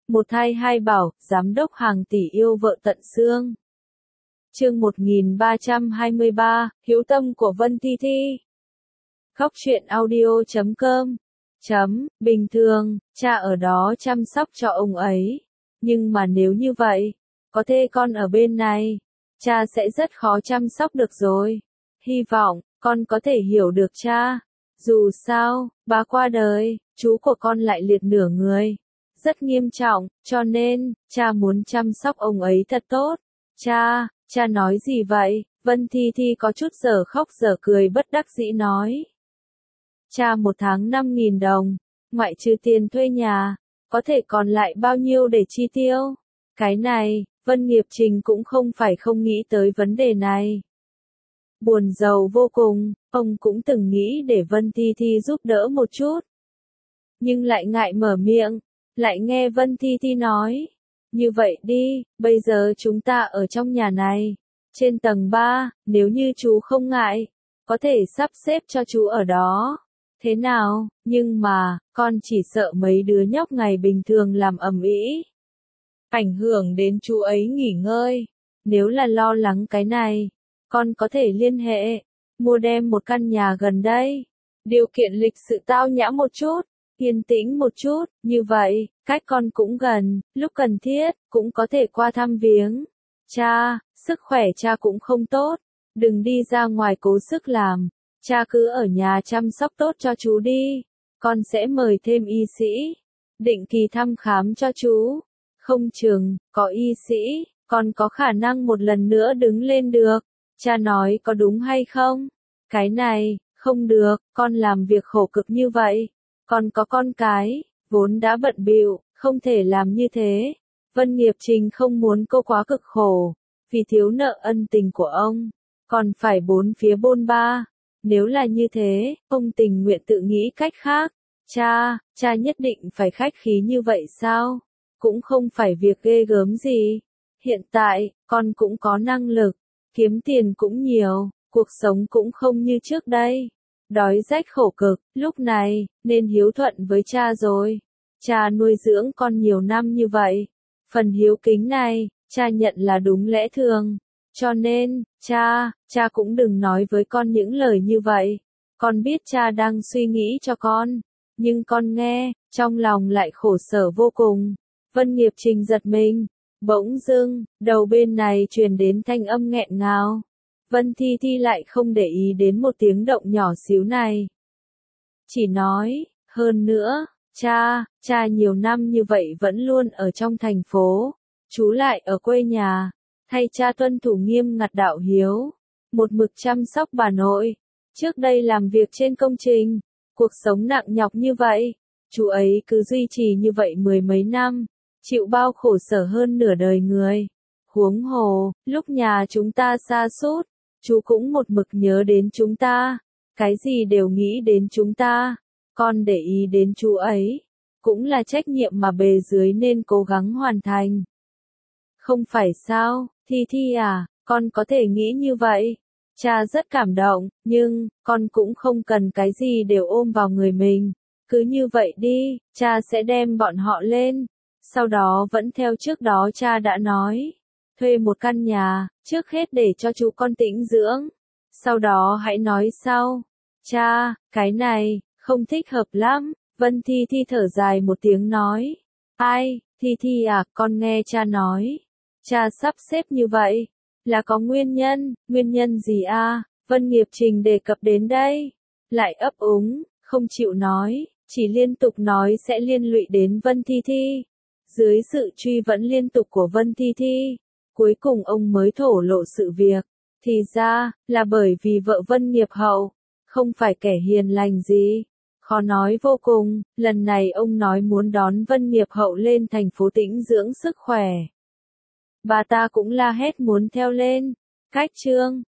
Một thai hai bảo, giám đốc hàng tỷ yêu vợ tận xương. Chương 1323, hiếu tâm của Vân Thi Thi. Khóc chuyện audio.com. Bình thường, cha ở đó chăm sóc cho ông ấy. Nhưng mà nếu như vậy, có thê con ở bên này, cha sẽ rất khó chăm sóc được rồi. Hy vọng, con có thể hiểu được cha. Dù sao, bà qua đời, chú của con lại liệt nửa người. Rất nghiêm trọng, cho nên, cha muốn chăm sóc ông ấy thật tốt. Cha nói gì vậy? Vân Thi Thi có chút giờ khóc giờ cười bất đắc dĩ nói. Cha một tháng 5.000 đồng, ngoại trừ tiền thuê nhà, có thể còn lại bao nhiêu để chi tiêu? Cái này, Vân Nghiệp Trình cũng không phải không nghĩ tới vấn đề này. Buồn rầu vô cùng, ông cũng từng nghĩ để Vân Thi Thi giúp đỡ một chút. Nhưng lại ngại mở miệng, lại nghe Vân Thi Thi nói. Như vậy đi, bây giờ chúng ta ở trong nhà này, trên tầng 3, nếu như chú không ngại, có thể sắp xếp cho chú ở đó. Thế nào, nhưng mà, con chỉ sợ mấy đứa nhóc ngày bình thường làm ầm ĩ, ảnh hưởng đến chú ấy nghỉ ngơi. Nếu là lo lắng cái này, con có thể liên hệ, mua đem một căn nhà gần đây. Điều kiện lịch sự tao nhã một chút, yên tĩnh một chút, như vậy, cách con cũng gần, lúc cần thiết, cũng có thể qua thăm viếng. Cha, sức khỏe cha cũng không tốt, đừng đi ra ngoài cố sức làm, cha cứ ở nhà chăm sóc tốt cho chú đi, con sẽ mời thêm y sĩ, định kỳ thăm khám cho chú. Không chừng, có y sĩ, con có khả năng một lần nữa đứng lên được. Cha nói có đúng hay không? Cái này, không được, con làm việc khổ cực như vậy. Còn có con cái, vốn đã bận bịu, không thể làm như thế. Vân Nghiệp Trình không muốn cô quá cực khổ, vì thiếu nợ ân tình của ông, còn phải bốn phía bôn ba. Nếu là như thế, ông tình nguyện tự nghĩ cách khác. Cha nhất định phải khách khí như vậy sao? Cũng không phải việc ghê gớm gì. Hiện tại, con cũng có năng lực, kiếm tiền cũng nhiều, cuộc sống cũng không như trước đây. Đói rách khổ cực, lúc này, nên hiếu thuận với cha rồi. Cha nuôi dưỡng con nhiều năm như vậy. Phần hiếu kính này, cha nhận là đúng lẽ thường. Cho nên, cha cũng đừng nói với con những lời như vậy. Con biết cha đang suy nghĩ cho con. Nhưng con nghe, trong lòng lại khổ sở vô cùng. Vân Nghiệp Trình giật mình. Bỗng dưng, đầu bên này truyền đến thanh âm nghẹn ngào. Vân Thi Thi lại không để ý đến một tiếng động nhỏ xíu này. Chỉ nói, hơn nữa, cha nhiều năm như vậy vẫn luôn ở trong thành phố, chú lại ở quê nhà, thay cha tuân thủ nghiêm ngặt đạo hiếu, một mực chăm sóc bà nội. Trước đây làm việc trên công trình, cuộc sống nặng nhọc như vậy, chú ấy cứ duy trì như vậy mười mấy năm, chịu bao khổ sở hơn nửa đời người. Huống hồ, lúc nhà chúng ta sa sút, chú cũng một mực nhớ đến chúng ta, cái gì đều nghĩ đến chúng ta, con để ý đến chú ấy, cũng là trách nhiệm mà bề dưới nên cố gắng hoàn thành. Không phải sao, Thi Thi à, con có thể nghĩ như vậy. Cha rất cảm động, nhưng, con cũng không cần cái gì đều ôm vào người mình. Cứ như vậy đi, cha sẽ đem bọn họ lên. Sau đó vẫn theo trước đó cha đã nói. Thuê một căn nhà, trước hết để cho chú con tĩnh dưỡng. Sau đó hãy nói sau. Cha, cái này, không thích hợp lắm. Vân Thi Thi thở dài một tiếng nói. Ai, Thi Thi à, con nghe cha nói. Cha sắp xếp như vậy, là có nguyên nhân gì à? Vân Nghiệp Trình đề cập đến đây. Lại ấp úng, không chịu nói, chỉ liên tục nói sẽ liên lụy đến Vân Thi Thi. Dưới sự truy vấn liên tục của Vân Thi Thi, cuối cùng ông mới thổ lộ sự việc. Thì ra, là bởi vì vợ Vân Nghiệp Hậu, không phải kẻ hiền lành gì. Khó nói vô cùng, lần này ông nói muốn đón Vân Nghiệp Hậu lên thành phố tĩnh dưỡng sức khỏe. Bà ta cũng la hét muốn theo lên. Cách chương